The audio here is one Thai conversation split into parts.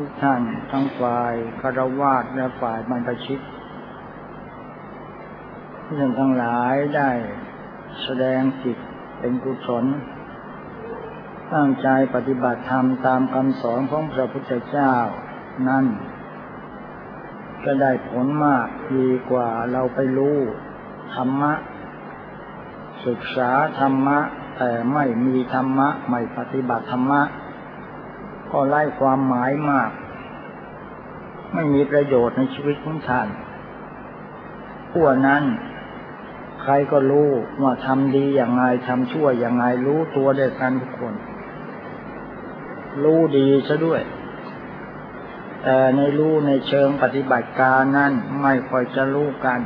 กท่านทั้งฝ่ายฆราวาสและฝ่ายบรรพชิตท่านทั้งหลายได้แสดงจิตเป็นกุศลตั้งใจปฏิบัติธรรมตามคำสอนของพระพุทธเจ้านั้นก็ได้ผลมากดีกว่าเราไปรู้ธรรมะศึกษาธรรมะแต่ไม่มีธรรมะไม่ปฏิบัติธรรมะก็ไร้ความหมายมากไม่มีประโยชน์ในชีวิตของท่านพวกนั้นใครก็รู้ว่าทำดีอย่างไรทำชั่วอย่างไรรู้ตัวได้กันทุกคนรู้ดีซะด้วยแต่ในรู้ในเชิงปฏิบัติการนั้นไม่ค่อยจะรู้กัน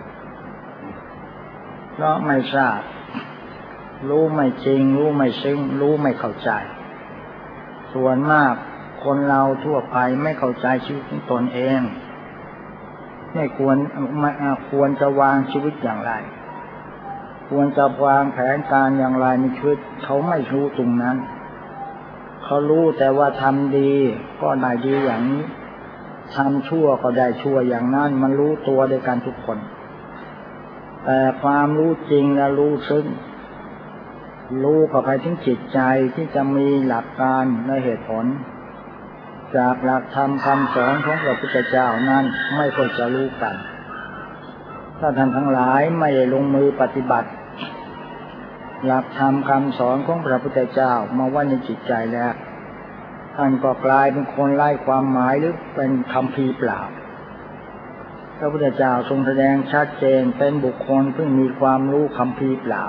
เพราะไม่ทราบรู้ไม่จริงรู้ไม่ซึ้งรู้ไม่เข้าใจส่วนมากคนเราทั่วไปไม่เข้าใจชีวิตของตนเองไม่ควรจะวางชีวิตอย่างไรควรจะวางแผนการอย่างไรในชีวิตเขาไม่รู้ตรงนั้นเขารู้แต่ว่าทำดีก็ได้ดีอย่างนี้ทำชั่วก็ได้ชั่วอย่างนั้นมันรู้ตัวด้วยกันทุกคนแต่ความรู้จริงและรู้ซึ้งรู้เข้าไปถึงจิตใจที่จะมีหลักการและเหตุผลจากหลักธรรมคำสอนของพระพุทธเจ้านั้นไม่ค่อยจะรู้กันถ้าท่านทั้งหลายไม่ได้ลงมือปฏิบัติหลักธรรมคำสอนของพระพุทธเจ้ามาไว้ในจิตใจแล้วท่านก็กลายเป็นคนไร้ความหมายหรือเป็นคัมภีร์เปล่าพระพุทธเจ้าทรงแสดงชัดเจนเป็นบุคคลที่มีความรู้คัมภีร์เปล่า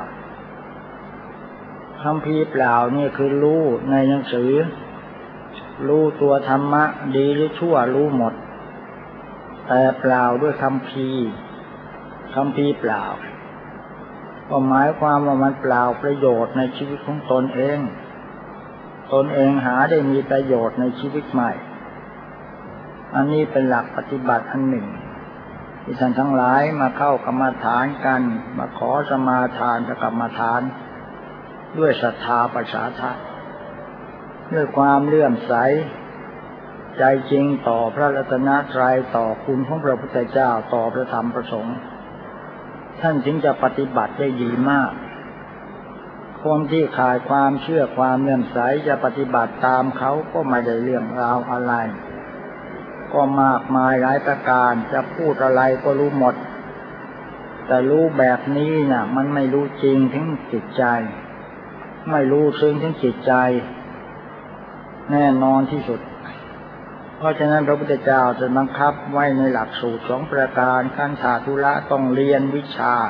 คัมภีร์เปล่านี่คือรู้ในหนังสือรู้ตัวธรรมะดีหรือชั่วรู้หมดแต่เปล่าด้วยคัมภีร์เปล่าก็หมายความว่ามันเปล่าประโยชน์ในชีวิตของตนเองหาได้มีประโยชน์ในชีวิตใหม่อันนี้เป็นหลักปฏิบัติอันหนึ่งที่ท่านทั้งหลายมาเข้ากรรมฐานกันมาขอสมาทานกับกรรมฐานด้วยศรัทธาประสาทะด้วยความเลื่อมใสใจจริงต่อพระรัตนตรัยต่อคุณของพระพุทธเจ้าต่อพระธรรมพระสงฆ์ท่านจึงจะปฏิบัติได้ดีมากคนที่ขาดความเชื่อความเลื่อมใสจะปฏิบัติตามเขาก็ไม่ได้เรื่องราวอะไรก็มากมายหลายประการจะพูดอะไรก็รู้หมดแต่รู้แบบนี้น่ะมันไม่รู้จริงถึงจิตใจไม่รู้ซึ้งถึงจิตใจแน่นอนที่สุดเพราะฉะนั้นพระพุทธเจ้าจะบังคับไว้ในหลักสูตร2ประการขั้นถาธุระต้องเรียนวิชา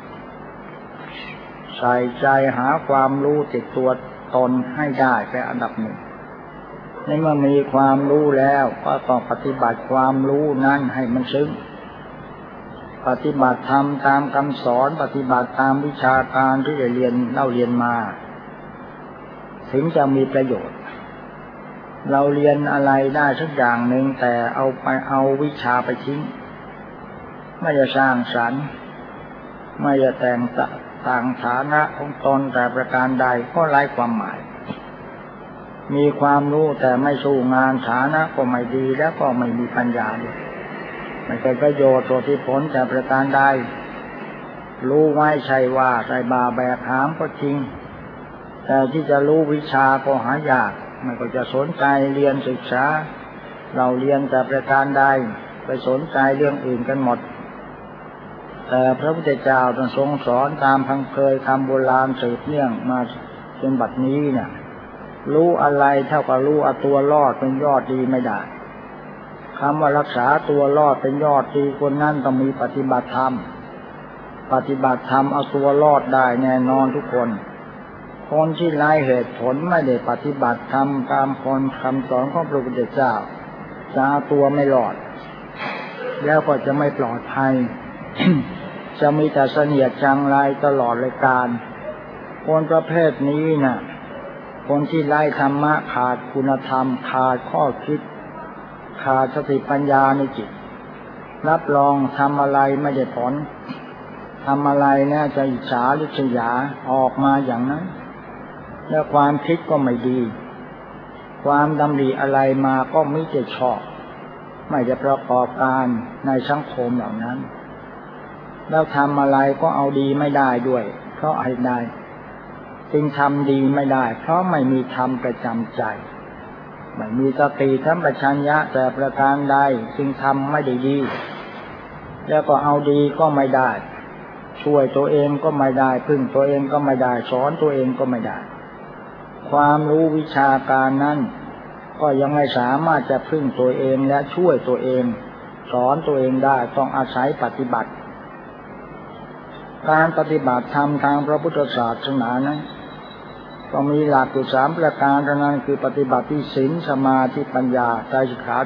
ใส่ใจหาความรู้ติดตัวตนให้ได้เป็นอันดับหนึ่งในเมื่อมีความรู้แล้วก็ต้องปฏิบัติความรู้นั้นให้มันซึ้งปฏิบัติธรรมตามคำสอนปฏิบัติตามวิชาการที่ได้เรียนมาถึงจะมีประโยชน์เราเรียนอะไรได้สักอย่างหนึ่งแต่เอาวิชาไปทิ้งไม่จะสร้างสรรค์ไม่จะแต่งต่างฐานะของตนแต่ประการใดก็ไร้ความหมายมีความรู้แต่ไม่สู้งานฐานะก็ไม่ดีแล้วก็ไม่มีปัญญาด้วยไม่เกิดประโยชน์ตัวที่ผลแต่ประการใดรู้ไว้ใช่ว่าใส่บาแบกหามก็จริงแต่ที่จะรู้วิชาก็หายากไม่ก็จะสนใจเรียนศึกษาเราเรียนแต่ประการใดไปสนใจเรื่องอื่นกันหมดแต่พระพุทธเจ้าทรงสอนตามพังเคยคำโบราณสืบเนื่องมาจนบัดนี้เนี่ยรู้อะไรเท่ากับรู้เอาตัวรอดเป็นยอดดีไม่ได้คำว่ารักษาตัวรอดเป็นยอดดีคนนั้นต้องมีปฏิบัติธรรมเอาตัวรอดได้แน่นอนทุกคนที่ไร้เหตุผลไม่ได้ปฏิบัติธรรมตามคำสอนของพระพุทธเจ้าจะเอาตัวไม่รอดแล้วก็จะไม่ปลอดภัย จะมีแต่เสนียดจังไรตลอดเลยการคนประเภทนี้น่ะคนที่ไร้ธรรมะขาดคุณธรรมขาดข้อคิดขาดสติปัญญาในจิตรับรองทำอะไรไม่ได้ผลทำอะไรเนี่ยจะอิจฉาริษยาออกมาอย่างนั้นแล้วความคิดก็ไม่ดีความดำริอะไรมาก็ไม่จะชอบไม่จะประกอบการในสังคมเหล่านั้นแล้วทำอะไรก็เอาดีไม่ได้ด้วยเพราะอะไรได้จึงทำดีไม่ได้เพราะไม่มีธรรมประจำใจไม่มีสติสัมปชัญญะแต่ประการใดจึงทำไม่ได้ดีแล้วก็เอาดีก็ไม่ได้ช่วยตัวเองก็ไม่ได้พึ่งตัวเองก็ไม่ได้สอนตัวเองก็ไม่ได้ความรู้วิชาการนั้นก็ยังไม่สามารถจะพึ่งตัวเองและช่วยตัวเองสอนตัวเองได้ต้องอาศัยปฏิบัติการปฏิบัติธรรมทางพระพุทธศาสนานั้นก็มีหลักอยู่3ประการเท่านั้นคือปฏิบัติที่ศีลสมาธิปัญญาไตรสิกขา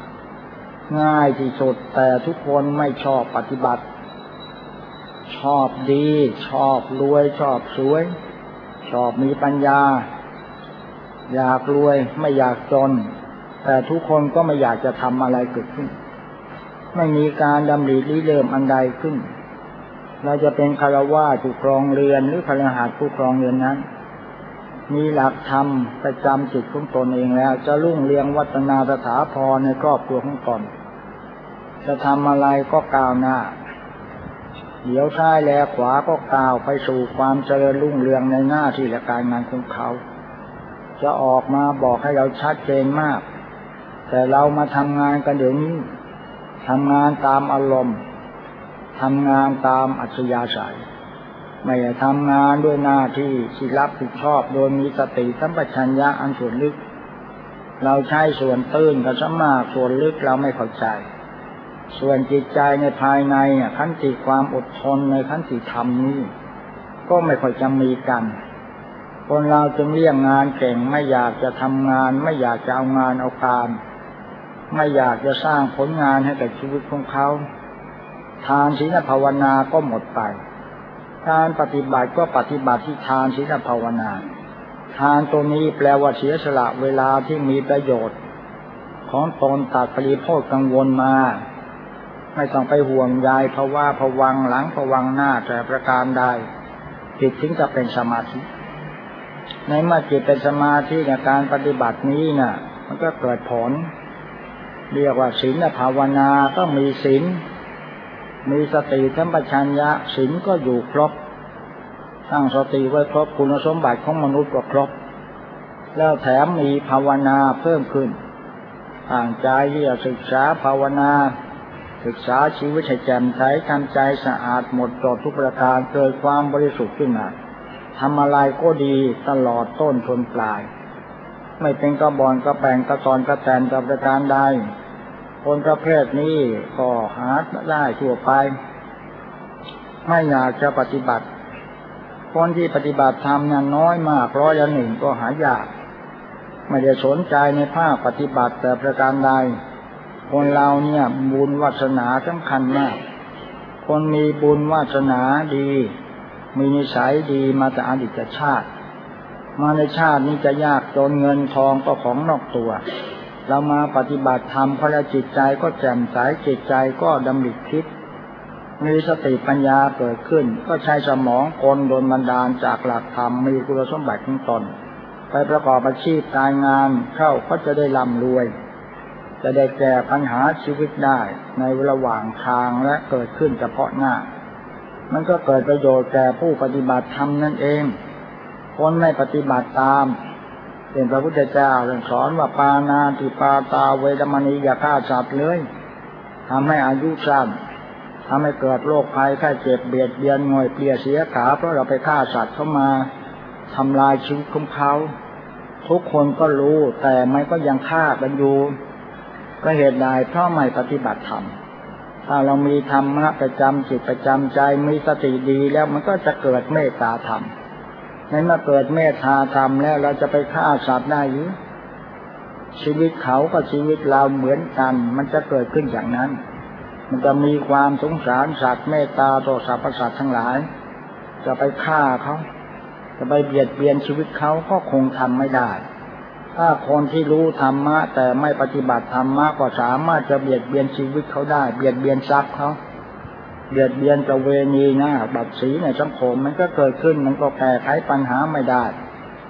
3ง่ายที่สุดแต่ทุกคนไม่ชอบปฏิบัติชอบดีชอบรวยชอบสวยชอบมีปัญญาอยากรวยไม่อยากจนแต่ทุกคนก็ไม่อยากจะทำอะไรเกิดขึ้นไม่มีการดำริริเริ่มอันใดขึ้นเราจะเป็นฆราวาสผู้ครองเรือนหรือคฤหัสถ์ผู้ครองเรือนนั้นมีหลักธรรมประจำจิตของตนเองแล้วจะรุ่งเรืองวัฒนาสถาพรในครอบครัวของตนจะทำอะไรก็ก้าวหน้าเดี๋ยวซ้ายแลขวาก็ก้าวไปสู่ความเจริญรุ่งเรืองในหน้าที่และการงานของเขาจะออกมาบอกให้เราชัดเจนมากแต่เรามาทำงานกันเดี๋ยวนี้ทำงานตามอารมณ์ทำงานตามอัธยาศัยไม่ได้ทำงานด้วยหน้าที่ที่รับผิดชอบโดยมีสติสัมปชัญญะอันส่วนลึกเราใช้ส่วนตื้นกับสมากส่วนลึกเราไม่เข้าใจส่วนจิตใจในภายในขันติความอดทนในขันติธรรมนี้ก็ไม่ค่อยจะมีกันคนเราจึงเลี่ยงงานเก่งไม่อยากจะทำงานไม่อยากจะเอางานเอาการไม่อยากจะสร้างผลงานให้กับชีวิตของเขาทานศีลภาวนาก็หมดไปการปฏิบัติก็ปฏิบัติที่ทานศีลภาวนาทานตัวนี้แปลว่าเสียสละเวลาที่มีประโยชน์ของตนตัดปริโภคกังวลมาไม่ต้องไปห่วงใยภาวะภวังหลังภวังหน้าแต่ประการใดจิตถึงจะเป็นสมาธิในเมื่อจิตเป็นสมาธิในการปฏิบัตินี้น่ะมันก็เกิดผลเรียกว่าศีลภาวนาต้องมีศีลมีสติสัมปชัญญะศีลก็อยู่ครบตั้งสติไว้ครบคุณสมบัติของมนุษย์ก็ครบแล้วแถมมีภาวนาเพิ่มขึ้นตั้งใจที่จะศึกษาภาวนาศึกษาชีวิตให้แจ่มใสทำใจสะอาดหมดจดทุกประการเกิดความบริสุทธิ์ขึ้นมาทำอะไรก็ดีตลอดต้นทนปลายไม่เป็นกระบอนกระแปงกระตอนกระแตนกับประการใดคนประเภทนี้ก็หาได้ทั่วไปไม่อยากจะปฏิบัติคนที่ปฏิบัติธรรมนั้นน้อยมาก100%ก็หายากไม่ได้สนใจในภาคปฏิบัติแต่ประการใดคนเราเนี่ยบุญวาสนาสำคัญมากคนมีบุญวาสนาดีมีนิสัยดีมาแต่อดีตชาติมาในชาตินี้จะยากจนเงินทองก็ของนอกตัวเรามาปฏิบัติธรรมเพราะจิตใจก็แจ่มใสจิตใจก็ดำริคิดมีสติปัญญาเกิดขึ้นก็ใช้สมองกลโดนบันดาลจากหลักธรรมมีคุณสมบัติของตนไปประกอบอาชีพการงานเข้าก็จะได้ร่ำรวยจะได้แก้ปัญหาชีวิตได้ในระหว่างทางและเกิดขึ้นเฉพาะหน้ามันก็เกิดประโยชน์แก่ผู้ปฏิบัติธรรมนั่นเองคนไม่ปฏิบัติตามเป็นพระพุทธเจ้าสอนว่าปานาติปาตาเวรมณีอย่าฆ่าสัตว์เลยทำให้อายุสั้นทำให้เกิดโรคภัยไข้เจ็บเบียดเบียนง่อยเปลี่ยเสียขาเพราะเราไปฆ่าสัตว์เข้ามาทำลายชีวิตของเขาทุกคนก็รู้แต่มันก็ยังฆ่ากันอยู่ก็เหตุใดเพราะไม่ปฏิบัติธรรมถ้าเรามีธรรมะประจำจิตประจำใจมีสติดีแล้วมันก็จะเกิดเมตตาธรรมในเมื่อเกิดเมตตาธรรมแล้วเราจะไปฆ่าสัตว์ได้หรือชีวิตเขากับชีวิตเราเหมือนกันมันจะเกิดขึ้นอย่างนั้นมันจะมีความสงสารสัตว์เมตตาต่อสรรพสัตว์ทั้งหลายจะไปฆ่าเขาจะไปเบียดเบียนชีวิตเขาก็คงทำไม่ได้ถ้าคนที่รู้ธรรมะแต่ไม่ปฏิบัติธรรมะก็สามารถจะเบียดเบียนชีวิตเขาได้เบียดเบียนทรัพย์เขาเบียดเบียนประเวณีนะบัตรสีในสังคมมันก็เกิดขึ้นมันก็แก้ไขปัญหาไม่ได้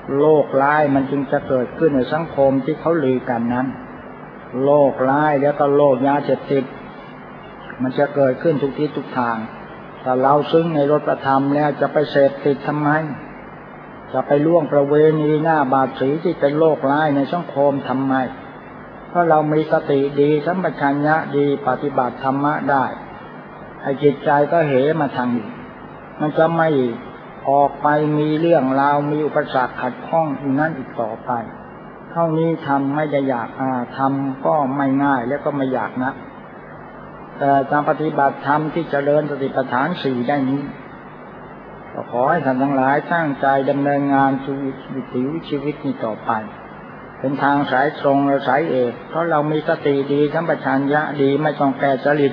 โรคร้ายมันจึงจะเกิดขึ้นในสังคมที่เขาลือกันนั้นโรคร้ายแล้วก็โรคยาเสพติดมันจะเกิดขึ้นทุกที่ทุกทางแต่เราซึ่งในรถธรรมแล้วจะไปเสพติดทำไมจะไปล่วงประเวณีหน้าบาดสีที่เป็นโรคร้ายในสังคมทำไมเพราะเรามีสติดีสัมปชัญญะดีปฏิบัติธรรมะได้ไอ้จิตใจก็เหมาทางนี้มันจะไม่ออกไปมีเรื่องราวมีอุปสรรคขัดข้องอยู่นั่นอีกต่อไปเท่านี้ทำไม่ได้อยากทำก็ไม่ง่ายแล้วก็ไม่อยากนะแต่การปฏิบัติธรรมที่เจริญสติปัฏฐานสี่ได้นี้ก็ขอให้ท่านทั้งหลายตั้งใจดำเนินงานชีวิตนี้ต่อไปเป็นทางสายตรงและสายเอกเพราะเรามีสติดีสัมปชัญญะดีไม่ต้องแก้จริต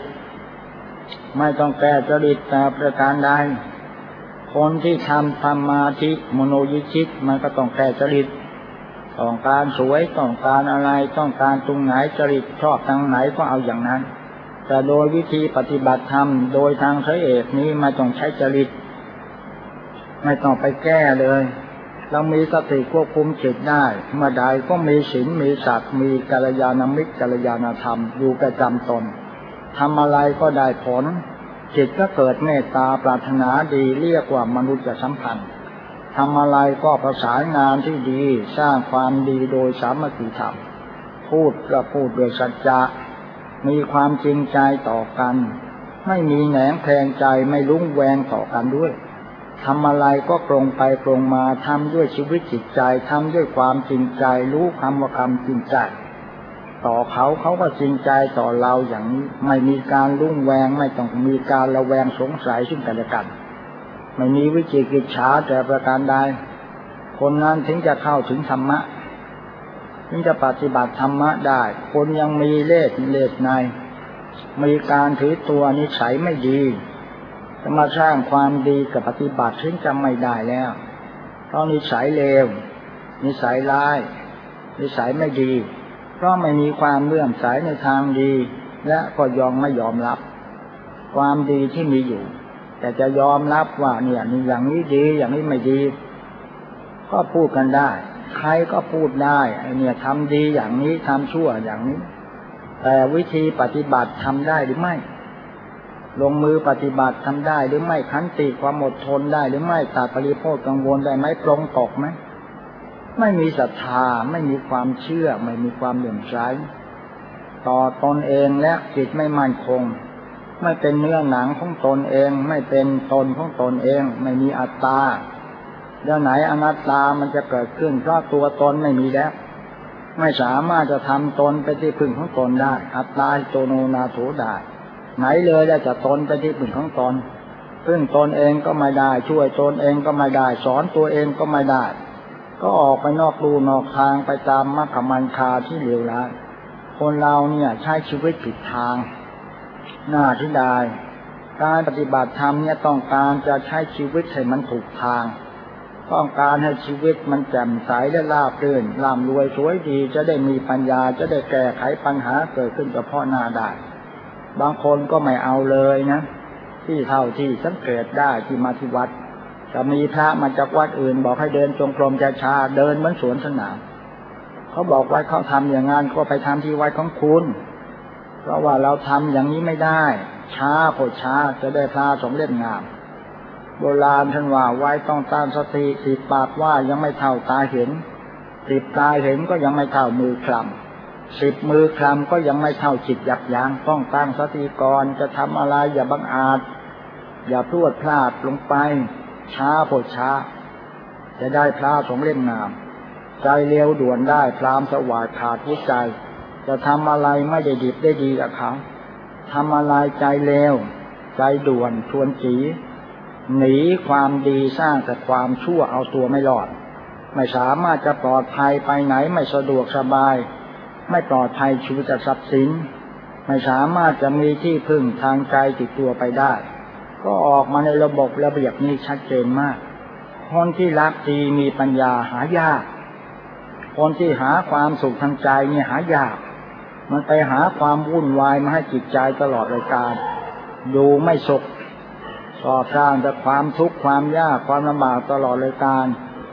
แต่ประการใดคนที่ทำสมาธิมโนยิชิตมันก็ต้องแก้จริตต้องการสวยต้องการอะไรต้องการตรงไหนจริตชอบทางไหนก็เอาอย่างนั้นแต่โดยวิธีปฏิบัติธรรมโดยทางสายเอกนี้ไม่ต้องใช้จริตไม่ต้องไปแก้เลยเรามีสติควบคุมจิตได้เมื่อใดก็มีศีลมีสัตย์มีกัลยาณมิตรกัลยาณธรรมอยู่ประจำตนทำอะไรก็ได้ผลจิตก็เกิดเมตตาปรารถนาดีเรียกว่ามนุษยสัมพันธ์ทำอะไรก็ประสานงานที่ดีสร้างความดีโดยสามัคคีธรรมพูดก็พูดด้วยสัจจะมีความจริงใจต่อกันไม่มีแหนงแทงใจไม่ลุ้งแวงต่อกันด้วยทำอะไรก็ตรงไปตรงมาทำด้วยชีวิตจิตใจทำด้วยความจริงใจรู้คำว่าคำจริงใจต่อเขาก็จริงใจต่อเราอย่างนี้ไม่มีการลุ้งแวงไม่ต้องมีการระแวงสงสัยซึ่งกันและกันไม่มีวิจิกิจฉาแต่ประการใดคนนั้นถึงจะเข้าถึงธรรมะถึงจะปฏิบัติธรรมะได้คนยังมีเล่ห์ในมีการถือตัวนิสัยไม่ดีจะมาสร้างความดีกับปฏิบัติถึงจะไม่ได้แล้วเพราะนิสัยเลวนิสัยร้ายนิสัยไม่ดีเพราะไม่มีความเลื่อมใสในทางดีและก็ไม่ยอมรับความดีที่มีอยู่แต่จะยอมรับว่าเนี่ยนี่อย่างนี้ดีอย่างนี้ไม่ดีก็พูดกันได้ใครก็พูดได้ไอ้เนี่ยทำดีอย่างนี้ทำชั่วอย่างนี้แต่วิธีปฏิบัติทำได้หรือไม่ลงมือปฏิบัติทำได้หรือไม่ขันติความอดทนได้หรือไม่ตัดปริโภคกังวลได้ไหมปรงตกไหมไม่มีศรัทธาไม่มีความเชื่อไม่มีความเลื่อมใสต่อตนเองและจิตไม่มั่นคงไม่เป็นเนื้อหนังของตนเองไม่เป็นตนของตนเองไม่มีอัตตาแล้วไหนอนัตตามันจะเกิดขึ้นเพราะตัวตนไม่มีแล้วไม่สามารถจะทำตนเป็นที่พึ่งของตนได้อัตตาโตโนนาโถได้ไหนเลยจะตนเป็นที่พึ่งของตนพึ่งตนเองก็ไม่ได้ช่วยตนเองก็ไม่ได้สอนตัวเองก็ไม่ได้ก็ออกไปนอกลู่นอกทางไปตามมรรคมันคาที่เลวร้ายคนเราเนี่ยใช้ชีวิตผิดทางหน้าที่ได้การปฏิบัติธรรมเนี่ยต้องการจะใช้ชีวิตให้มันถูกทางต้องการให้ชีวิตมันแจ่มใสและราบรื่นร่ำรวยสวยดีจะได้มีปัญญาจะได้แก้ไขปัญหาเกิดขึ้นเฉพาะหน้าได้บางคนก็ไม่เอาเลยนะที่เท่าที่สังเกตได้ที่มาที่วัดจะมีพระมาจากวัดอื่นบอกให้เดินจงกรมช้าๆเดินเหมือนสวนสนามเขาบอกว่าเขาทำอย่างนั้นก็ไปทำที่วัดของคุณเพราะว่าเราทำอย่างนี้ไม่ได้ช้าโคตรช้าจะได้พระสงฆ์เล่มงามโบราณท่านว่าไว้ต้องตั้งสติ10 ปากว่ายังไม่เท่าตาเห็น10 ตาเห็นก็ยังไม่เท่ามือคลำ10 มือคลำก็ยังไม่เท่าจิตยับยั้งต้องตั้งสติก่อนจะทำอะไรอย่าบังอาจอย่าพลวดพลาดลงไปช้าโคตรช้าจะได้พระสงฆ์เล่มงามใจเร็วด่วนได้พรามสวาดขาดหัวใจจะทำอะไรไม่ได้ดิบได้ดีกับเขาทำอะไรใจเร็วใจด่วนชวนจีหนีความดีสร้างแต่ความชั่วเอาตัวไม่รอดไม่สามารถจะปลอดภัยไปไหนไม่สะดวกสบายไม่ปลอดภัยชีวิตทรัพย์สินไม่สามารถจะมีที่พึ่งทางใจติดตัวไปได้ก็ออกมาในระบบระเบียบนี้ชัดเจนมากคนที่รักดีมีปัญญาหายากคนที่หาความสุขทางใจเนี่ยหายากมันไปหาความวุ่นวายมาให้จิตใจตลอดรายการดูไม่สุขก่อสร้างแต่ความทุกข์ความยากความลำบากตลอดรายการ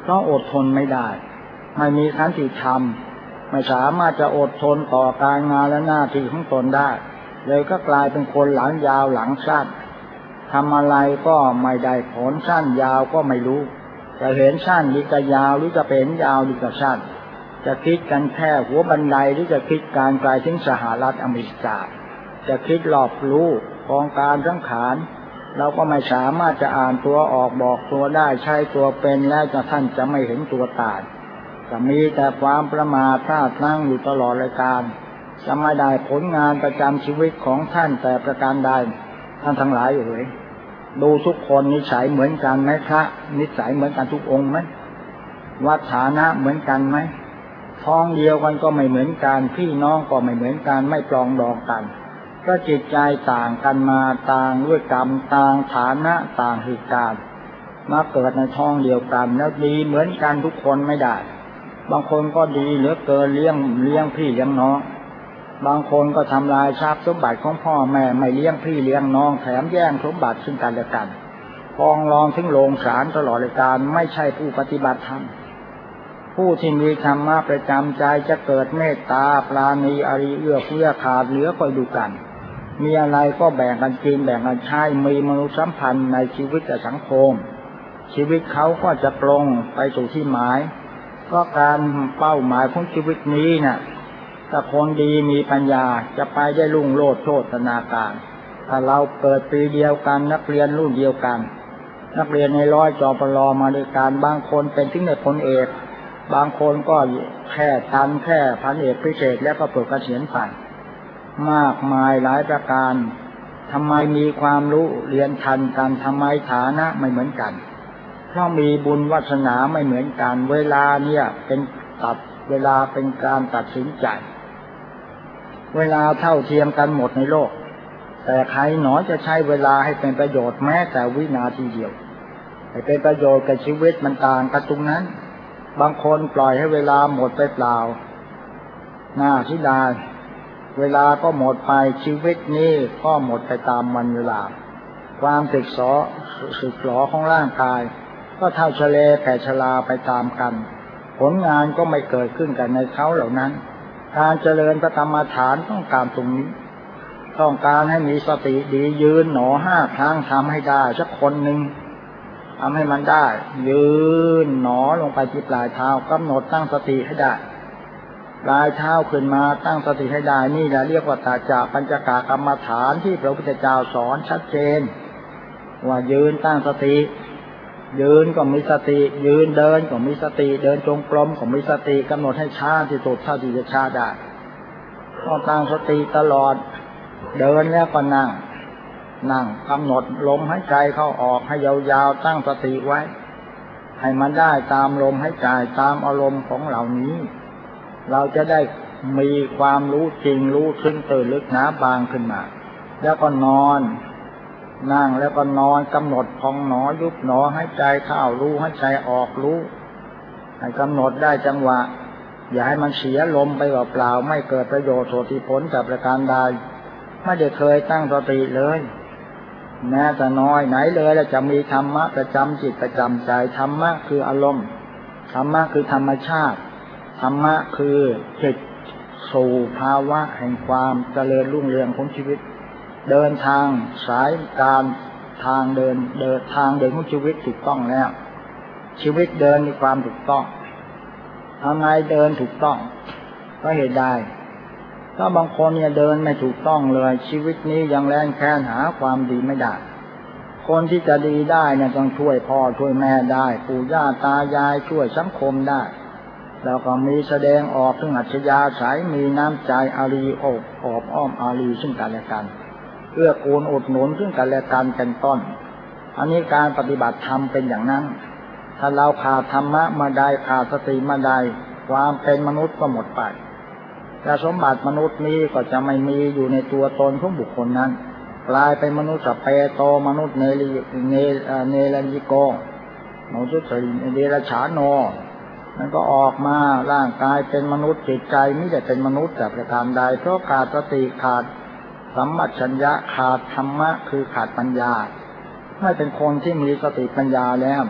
เพราะอดทนไม่ได้ไม่มีขันติธรรมไม่สามารถจะอดทนต่อการงานและหน้าที่ของตนได้เลยก็กลายเป็นคนหลังยาวหลังสั้นทำอะไรก็ไม่ได้ผลสั้นยาวก็ไม่รู้จะเห็นสั้นหรือจะยาวหรือจะเป็นยาวหรือจะสั้นจะคิดกันแค่หัวบันไดหรือจะคิดการไกลถึงสหรัฐอเมริกาจะคิดรอบรู้กองการสังขารเราก็ไม่สามารถจะอ่านตัวออกบอกตัวได้ใช้ตัวเป็นแล้วจะท่านจะไม่เห็นตัวตายจะมีแต่ความประมาทพลาดพลั้งอยู่ตลอดรายการจะไม่ได้ผลงานประจำชีวิตของท่านแต่ประการใดท่านทั้งหลายเอ๋ยดูทุกคนนิสัยเหมือนกันไหมพระนิสัยเหมือนกันทุกองค์ไหมวัฏฐานะเหมือนกันไหมท้องเดียวกันก็ไม่เหมือนกันพี่น้องก็ไม่เหมือนกันไม่ปรองดองกันก็จิตใจต่างกันมาต่างด้วยกรรมต่างฐานะต่างเหตุการณ์มาเกิดในท้องเดียวกันแล้วดีเหมือนกันทุกคนไม่ได้บางคนก็ดีเหลือเกินเลี้ยงพี่เลี้ยงน้องบางคนก็ทำลายทรัพย์สมบัติของพ่อแม่ไม่เลี้ยงพี่เลี้ยงน้องแถมแย่งสมบัติซึ่งกันและกันฟ้องร้องถึงโรงศาลตลอดรายการไม่ใช่ผู้ปฏิบัติธรรมผู้ที่มีธรรมะประจำใจจะเกิดเมตตาปราณีอริเอื้อเฟื้อขาดเหลือคอยดูกันมีอะไรก็แบ่งกันกินแบ่งกันใช้มีมนุษยสัมพันธ์ในชีวิตและสังคมชีวิตเขาก็จะตรงไปสู่ที่หมายก็การเป้าหมายของชีวิตนี้น่ะถ้าคนดีมีปัญญาจะไปได้รุ่งโรจน์โชตินาการถ้าเราเกิดปีเดียวกันนักเรียนรุ่นเดียวกันนักเรียนในร้อยจปรมาด้วยกันบางคนเป็นถึงในพลเอกบางคนก็แค่พันเอกพิเศษแล้วก็ปลดเกษียณไปมากมายหลายประการทำไมมีความรู้เรียนทันกันทำไมฐานะไม่เหมือนกันเพราะมีบุญวาสนาไม่เหมือนกันเวลาเนี่ยเวลาเป็นการตัดสินใจเวลาเท่าเทียมกันหมดในโลกแต่ใครหนอจะใช้เวลาให้เป็นประโยชน์แม้แต่วินาทีเดียวให้เป็นประโยชน์กับชีวิตมันต่างกันตรงนั้นบางคนปล่อยให้เวลาหมดไปเปล่าหน้าเสียดายเวลาก็หมดไปชีวิตนี้ก็หมดไปตามวันเวลาความสึกหรอของร่างกายก็เท่าทะเลแผ่ชราไปตามกันผลงานก็ไม่เกิดขึ้นกันในเขาเหล่านั้นการเจริญพระกรรมฐานต้องการตรงนี้ต้องการให้มีสติดียืนหนอ5 ครั้งทำให้ได้สักคนหนึ่งทำให้มันได้ยืนหนอลงไปที่ปลายเท้ากำหนดตั้งสติให้ได้ปลายเท้าขึ้นมาตั้งสติให้ได้นี่แหละเรียกว่าตาจาปัญจกกรรมฐานที่พระพุทธเจ้าสอนชัดเจนว่ายืนตั้งสติยืนก็มีสติยืนเดินก็มีสติเดินจงกรมก็มีสติกำหนดให้ช้าที่สุดเท่าที่จะช้าได้ต้องตั้งสติตลอดเดินแล้วก็นั่งกำหนดลมหายใจเข้าออกให้ยาวๆตั้งสติไว้ให้มันได้ตามลมหายใจตามอารมณ์ของเหล่านี้เราจะได้มีความรู้จริงรู้ซึ้งตื่นลึกหนาบางขึ้นมาแล้วก็นอนนั่งแล้วก็นอนกำหนดพองหนอยุบหนอหายใจเข้ารู้หายใจออกรู้ให้กำหนดได้จังหวะอย่าให้มันเสียลมไปเปล่าๆไม่เกิดประโยชน์โสติผลกับประการใดไม่ได้เคยตั้งสติเลยแม้แต่น้อยไหนเลยแล้วจะมีธรรมะประจำจิตประจำใจธรรมะคืออารมณ์ธรรมะคือธรรมชาติธรรมะคือจิตสู่ภาวะแห่งความเจริญรุ่งเรืองของชีวิตเดินทางสายการทางเดินของชีวิตถูกต้องแล้วชีวิตเดินมีความถูกต้องทำไงเดินถูกต้องก็เหตุใดถ้าบางคนเนี่ยเดินไม่ถูกต้องเลยชีวิตนี้ยังแล่นแค้นหาความดีไม่ได้คนที่จะดีได้เนี่ยต้องช่วยพ่อช่วยแม่ได้ปู่ย่าตายายช่วยสังคมได้แล้วก็มีแสดงออกถึงอัจฉริยะสายมีน้ำใจอารีอบอ้อมอารีซึ่งกันและกันเอื้อกูลอุดหนุนซึ่งกันและกันเป็นต้นอันนี้การปฏิบัติธรรมเป็นอย่างนั้นถ้าเราขาดธรรมะมาใดขาดสติมาใดความเป็นมนุษย์ก็หมดไปและสมบัติมนุษย์นี้ก็จะไม่มีอยู่ในตัวตนของบุคคลนั้นกลายเป็นมนุษย์สเปโตมนุษย์เนรัญญิโกมนุษย์เดรัจฉานโนมันก็ออกมาร่างกายเป็นมนุษย์จิตใจไม่ได้เป็นมนุษย์แต่ประการใดเพราะขาดสติขาดสัมปชัญญะขาดธรรมะคือขาดปัญญาไม่เป็นคนที่มีสติปัญญาแล้ว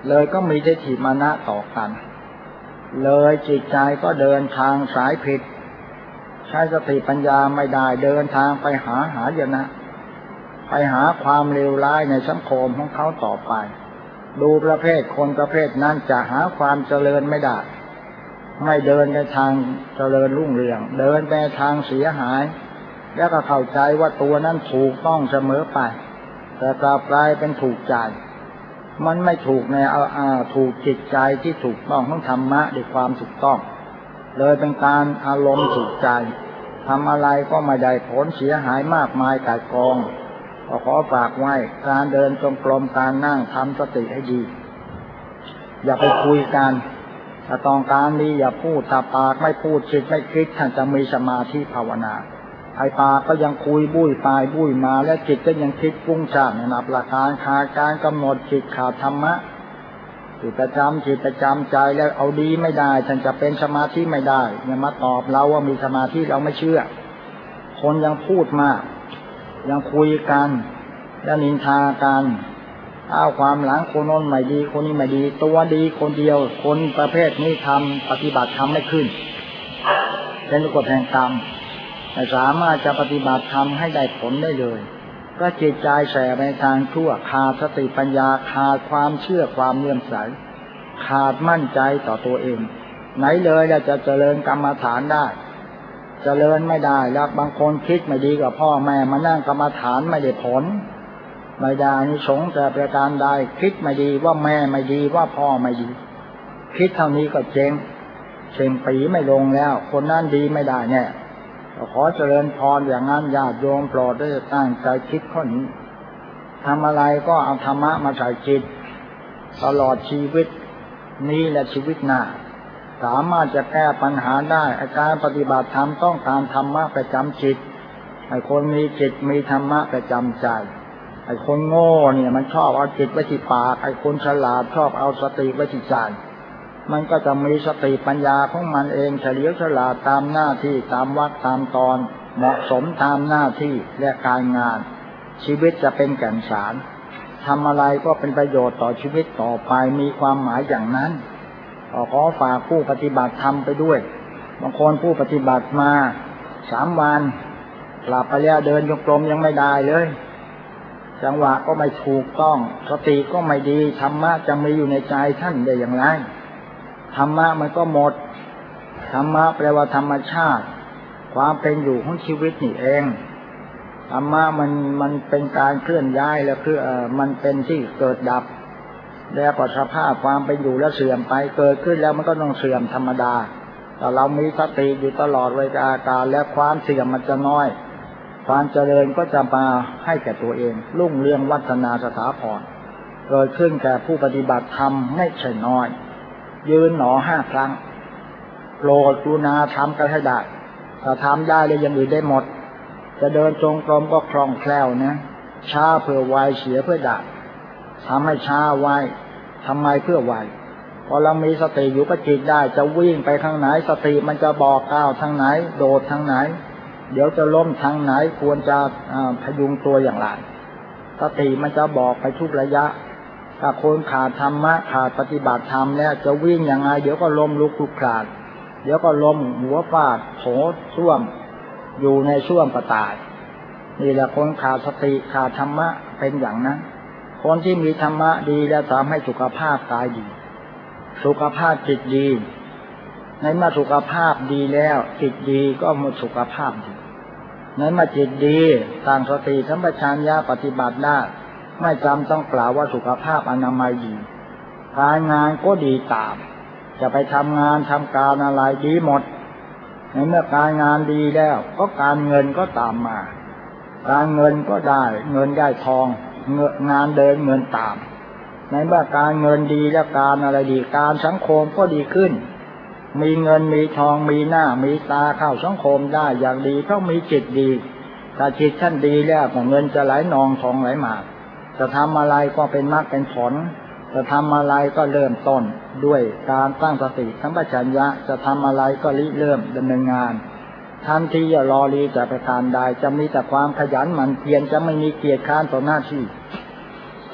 เลยก็มีทิฏฐิมานะต่อกันเลยจิตใจก็เดินทางสายผิดใช้สติปัญญาไม่ได้เดินทางไปหายนะไปหาความเลวร้ายในสังคมของเขาต่อไปดูประเภทคนประเภทนั้นจะหาความเจริญไม่ได้ไม่เดินในทางเจริญรุ่งเรืองเดินไปทางเสียหายแล้วก็เข้าใจว่าตัวนั้นถูกต้องเสมอไปแต่กลับกลายเป็นถูกใจมันไม่ถูกในถูกจิตใจที่ถูกต้องของธรรมะด้วยความถูกต้องเลยเป็นการอารมณ์ถูกใจทำอะไรก็ไม่ได้ผลเสียหายมากมายกายกองก็ขอฝากไว้การเดินจงกรมการนั่งทำสติให้ดีอย่าไปคุยกันถ้าต้องการดีอย่าพูดถ้าปากไม่พูดจิตไม่คิดท่านจะมีสมาธิภาวนาไอ้ปากก็ยังคุยบุ้ยไปบุ้ยมาและจิตก็ยังคิดฟุ้งซ่านนับหลักการขาดการกำหนดจิตขาดธรรมะจิตประจำใจแล้วเอาดีไม่ได้ท่านจะเป็นสมาธิไม่ได้อย่ามาตอบเราว่ามีสมาธิเราไม่เชื่อคนยังพูดมากยังคุยกันแล้วนินทากันเอาความหลังคนโน้นไม่ดีคนนี้ไม่ดีตัวดีคนเดียวคนประเภทนี้ทำปฏิบัติทำไม่ขึ้นเป็นกฎแห่งกรรมแต่สามารถจะปฏิบัติทำให้ได้ผลได้เลยก็จิตใจแสในทางชั่วขาดสติปัญญาขาดความเชื่อความเลื่อมใสขาดมั่นใจต่อตัวเองไหนเลยจะเจริญกรรมฐานได้เจริญไม่ได้แล้วบางคนคิดไม่ดีกับพ่อแม่มานั่งกรรมฐานไม่ได้ผลไม่ได้นิสงส์แต่ประการใดคิดไม่ดีว่าแม่ไม่ดีว่าพ่อไม่ดีคิดเท่านี้ก็เจ๊งปีไม่ลงแล้วคนนั้นดีไม่ได้แน่ขอเจริญพรอย่างนั้นญาติโยมโปรดได้ตั้งใจคิดข้อนี้ทำอะไรก็เอาธรรมะมาใส่จิตตลอดชีวิตนี้และชีวิตหน้าสามารถจะแก้ปัญหาได้การปฏิบัติธรรมต้องการธรรมะประจำจิตให้คนมีจิตมีธรรมะประจำใจไอ้คนโง่เนี่ยมันชอบเอาจิตไว้ที่ปากไอ้คนฉลาดชอบเอาสติไว้ที่ใจมันก็จะมีสติปัญญาของมันเองเฉลียวฉลาดตามหน้าที่ตามวรรคตามตอนเหมาะสมตามหน้าที่และการงานชีวิตจะเป็นแก่นสารทำอะไรก็เป็นประโยชน์ต่อชีวิตต่อไปมีความหมายอย่างนั้นขอฝากผู้ปฏิบัติธรรมไปด้วยบางคนผู้ปฏิบัติมา3 วันกลับไปแล้วเดินจงกรมยังไม่ได้เลยจังหวะก็ไม่ถูกต้องสติก็ไม่ดีธรรมะจะมีอยู่ในใจท่านได้อย่างไรธรรมะมันก็หมดธรรมะแปลว่าธรรมชาติความเป็นอยู่ของชีวิตนี่เองธรรมะมันเป็นการเคลื่อนย้ายแล้วคือมันเป็นที่เกิดดับแล้วก็สภาพความเป็นอยู่และเสื่อมไปเกิดขึ้นแล้วมันก็ต้องเสื่อมธรรมดาแต่เรามีสติอยู่ตลอดเวลาการและความเสื่อมมันจะน้อยความเจริญก็จะมาให้แก่ตัวเองรุ่งเรืองวัฒนาสถาพรเกิดขึ้นแก่ผู้ปฏิบัติธรรมไม่ใช่น้อยยืนหนอ5 ครั้งโปรดกรุณาทำกันให้ได้ถ้าทำได้เลยยังอื่นได้หมดจะเดินจงกรมก็คล่องแคล่วนะช้าเพื่อไวเสียเพื่อดับทำให้ช้าไวทำไมเพื่อไวพอเรามีสติอยู่กับจิตได้จะวิ่งไปทางไหนสติมันจะบอกก้าวทางไหนโดดทางไหนเดี๋ยวจะล้มทางไหนควรจะพยุงตัวอย่างไรสติมันจะบอกไปทุกระยะถ้าคนขาดธรรมะขาดปฏิบัติธรรมแล้วจะวิ่งยังไงเดี๋ยวก็ล้มลุกคลุกคลานเดี๋ยวก็ล้มหัวฟาดโถส้วมอยู่ในส้วมก็ตายนี่แหละคนขาดสติขาดธรรมะเป็นอย่างนั้นคนที่มีธรรมะดีแล้วทำให้สุขภาพกายดีสุขภาพจิตดีในเมื่อสุขภาพดีแล้วจิตดีก็มีสุขภาพดีในเมื่อจิตดีตั้งสติสัมปชัญญะปฏิบัติได้ไม่จำต้องกล่าวว่าสุขภาพอนามัยดีการงานก็ดีตามจะไปทำงานทำการอะไรดีหมดในเมื่อการงานดีแล้วก็การเงินก็ตามมาการเงินก็ได้เงินได้ทองงานเดินเงินตามในเมื่อการเงินดีและการอะไรดีการสังคมก็ดีขึ้นมีเงินมีทองมีหน้ามีตาเข้าสังคมได้อย่างดีเพราะมีจิตดีถ้าจิตท่านดีแล้วเงินจะไหลนองทองไหลมาจะทำอะไรก็เป็นมรรคเป็นผลจะทำอะไรก็เริ่มต้นด้วยการตั้งสติสัมปชัญญะจะทำอะไรก็เริ่มดำเนินงานทันทีอย่ารอรีจะประการใดจะมีแต่ความขยันหมั่นเพียรจะไม่มีเกียจคร้านต่อหน้าที่จ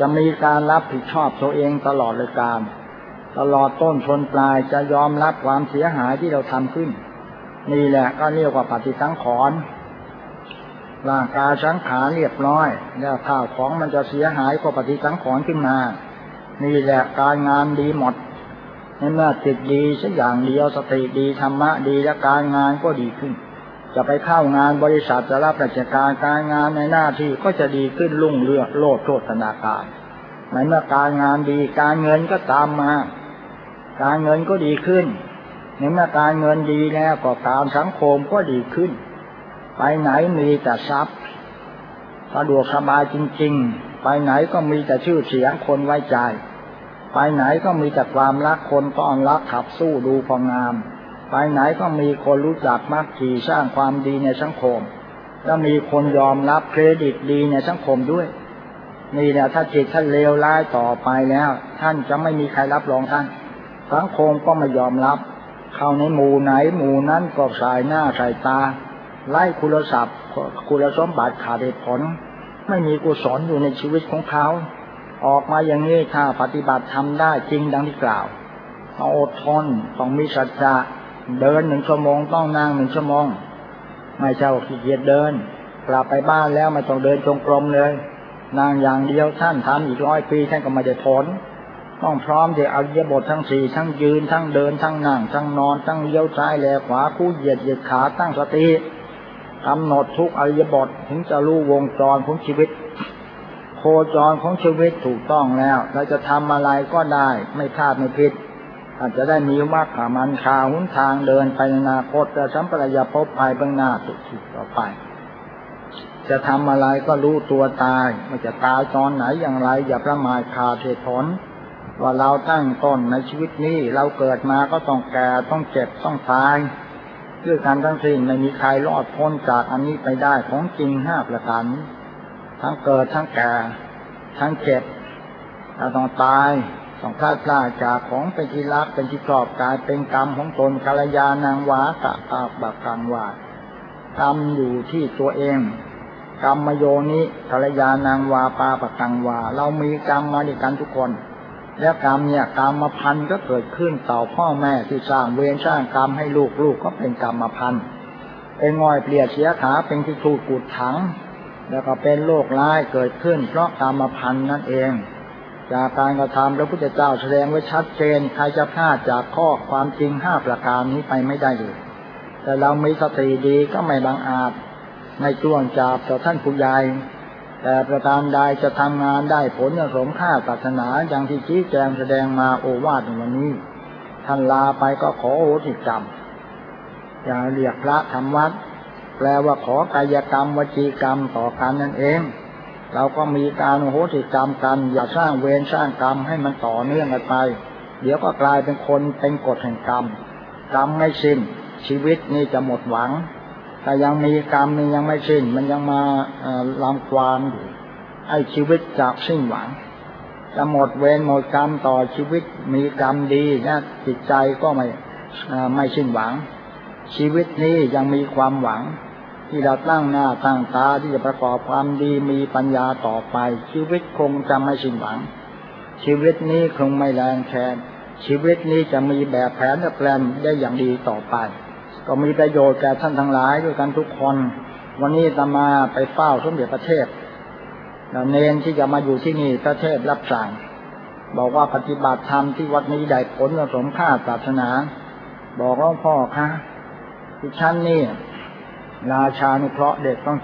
จะมีการรับผิดชอบตัวเองตลอดเลยการตลอดต้นชนปลายจะยอมรับความเสียหายที่เราทำขึ้นนี่แหละก็เรียกว่าปฏิสังขรณ์ร่างกายสังขารเรียบร้อยแล้วข้าวของมันจะเสียหายก็ปฏิสังขรณ์ขึ้นมานี่แหละการงานดีหมดในเมื่อจิตดีสักอย่างเดียวสติดีธรรมะดีและการงานก็ดีขึ้นจะไปเข้างานบริษัทจะรับราชการงานในหน้าที่ก็จะดีขึ้นรุ่งเรืองโลดโชตินาการในเมื่อการงานดีการเงินก็ตามมาการเงินก็ดีขึ้นในเมื่อการเงินดีแล้วก็การสังคมก็ดีขึ้นไปไหนมีแต่ทรัพย์สะดวกสบายจริงๆไปไหนก็มีแต่ชื่อเสียงคนไว้ใจไปไหนก็มีแต่ความรักคนต้อนรับขับสู้ดูพองามไปไหนก็มีคนรู้จักมักจีสร้างความดีในสังคมและมีคนยอมรับเครดิตดีในสังคมด้วยนี่แหละถ้าจิตท่านเลวร้ายต่อไปแล้วท่านจะไม่มีใครรับรองท่านสังคมก็ไม่ยอมรับเข้าในหมู่ไหนหมู่นั้นก็สายหน้าสายตาไล่คุณสมบัติขาดเหตุผลไม่มีกุศลอยู่ในชีวิตของเขาออกมาอย่างนี้ถ้าปฏิบัติทำได้จริงดังที่กล่าวต้องอดทนต้องมีสัจจะเดิน1 ชั่วโมงต้องนั่ง1 ชั่วโมงไม่ใช่ขี้เกียจเดินกลับไปบ้านแล้วไม่ต้องเดินจงกรมเลยนั่งอย่างเดียวท่านทำอีก100 ปีท่านก็ไม่ได้ผลต้องพร้อมที่อิริยาบถทั้ง4ทั้งยืนทั้งเดินทั้งนั่งทั้งนอนทั้งเลี้ยวซ้ายแลขวาคู่เหยียดขาตั้งสติกำหนดทุกอิริยาบถถึงจะรู้วงจรของชีวิตโคจรของชีวิตถูกต้องแล้วเราจะทำอะไรก็ได้ไม่พลาดไม่ผิดอาจจะได้มีมรรคมันคาหนทางเดินไปในอนาคตจะสัมปรายภพภายเบื้องหน้าสุขีต่อไปจะทำอะไรก็รู้ตัวตายไม่จะตายตอนไหนอย่างไรอย่าประมาทขาดเหตุผลว่าเราตั้งต้นในชีวิตนี้เราเกิดมาก็ต้องแก่ต้องเจ็บต้องตายด้วยกันทั้งสิ้นไม่มีใครรอดพ้นจากอันนี้ไปได้ของจริง5 ประการทั้งเกิดทั้งแก่ทั้งเจ็บเราต้องตายต้องพลาดจากของเป็นที่รักเป็นที่ชอบกลายเป็นกรรมของตนกัลยาณังวาตะปาปะกังวากรรมอยู่ที่ตัวเองกรรมโยนิกัลยาณังวาปาปะกังวาเรามีกรรมมาด้วยกันทุกคนและกรรมเนี่ยกรรมพันธุ์ก็เกิดขึ้นต่อพ่อแม่ที่สร้างเวรสร้างกรรมให้ลูกก็เป็นกรรมพันธุ์เป็นง่อยเปลี่ยเสียขาเป็นที่ถูกกุดถังแล้วก็เป็นโรคร้ายเกิดขึ้นเพราะกรรมพันธุ์นั่นเองจากการกระทำพระพุทธเจ้าแสดงไว้ชัดเจนใครจะพลาดจากข้อความจริง5 ประการนี้ไปไม่ได้เลยแต่เรามีสติดีก็ไม่บังอาจในจ้วงจับต่อท่านผู้ใหญ่แต่ประการใดจะทำงานได้ผลสมค่าศาสนาอย่างที่ชี้แจงแสดงมาโอวาทในวันนี้ท่านลาไปก็ขอโหสิกรรมอย่าเรียกพระทำวัดแปลว่าขอกายกรรมวจีกรรมต่อกันนั่นเองเราก็มีการโหสิกรรมกันอย่าสร้างเวรสร้างกรรมให้มันต่อเนื่องกันไปเดี๋ยวก็กลายเป็นคนเป็นกฎแห่งกรรมกรรมไม่สิ้นชีวิตนี่จะหมดหวังแต่ยังมีกรรมนี่ยังไม่สิ้นมันยังมารังควานอยู่ให้ชีวิตจะสิ้นหวังจะหมดเวรหมดกรรมต่อชีวิตมีกรรมดีนะจิตใจก็ไม่สิ้นหวังชีวิตนี้ยังมีความหวังที่เราตั้งหน้าตั้งตาที่จะประกอบความดีมีปัญญาต่อไปชีวิตคงจะไม่สิ้นหวังชีวิตนี้คงไม่แรงแค้นชีวิตนี้จะมีแบบแผนและแปลนได้อย่างดีต่อไปก็มีประโยชน์แก่ท่านทั้งหลายด้วยกันทุกคนวันนี้อาตมาไปเฝ้าสมเด็จพระเทพเนนที่จะมาอยู่ที่นี่พระเทพรับสั่งบอกว่าปฏิบัติธรรมที่วัดนี้ได้ผลสมค่าศาสนาบอกหลวงพ่อคะที่ชั้นนี่ราชานุเคราะห์เด็กต้อง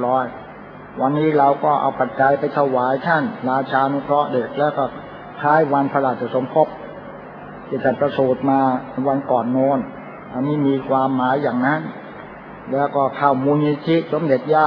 700-800วันนี้เราก็เอาปัจจัยไปถวายท่านราชานุเคราะห์เด็กแล้วก็ท้ายวันพระราชสมภพที่ท่านประสูติมาวันก่อนโน้นอันนี้มีความหมายอย่างนั้นแล้วก็เข้ามูลนิธิสมเด็จย่า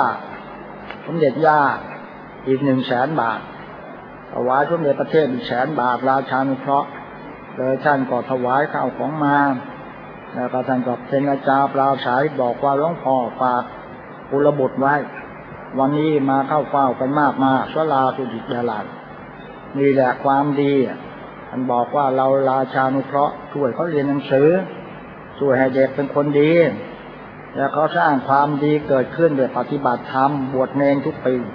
อีก100,000 บาทถวายสมเด็จพระเทพอีก100,000 บาทราชานุเคราะห์เลยท่านก็ถวายข้าวของมาแล้วก็ท่านก็เซ็นอาจารย์ปราศัยบอกว่าหลวงพ่อฝากกุลบุตรไว้วันนี้มาเข้าเฝ้ากันมากมาศาลาสุจิตดารานี่แหละความดีท่านบอกว่าเราราชานุเคราะห์ช่วยเขาเรียนหนังสือช่วยให้เด็กเป็นคนดีแล้วเขาสร้างความดีเกิดขึ้นโดยปฏิบัติธรรมบวชเนรทุกปี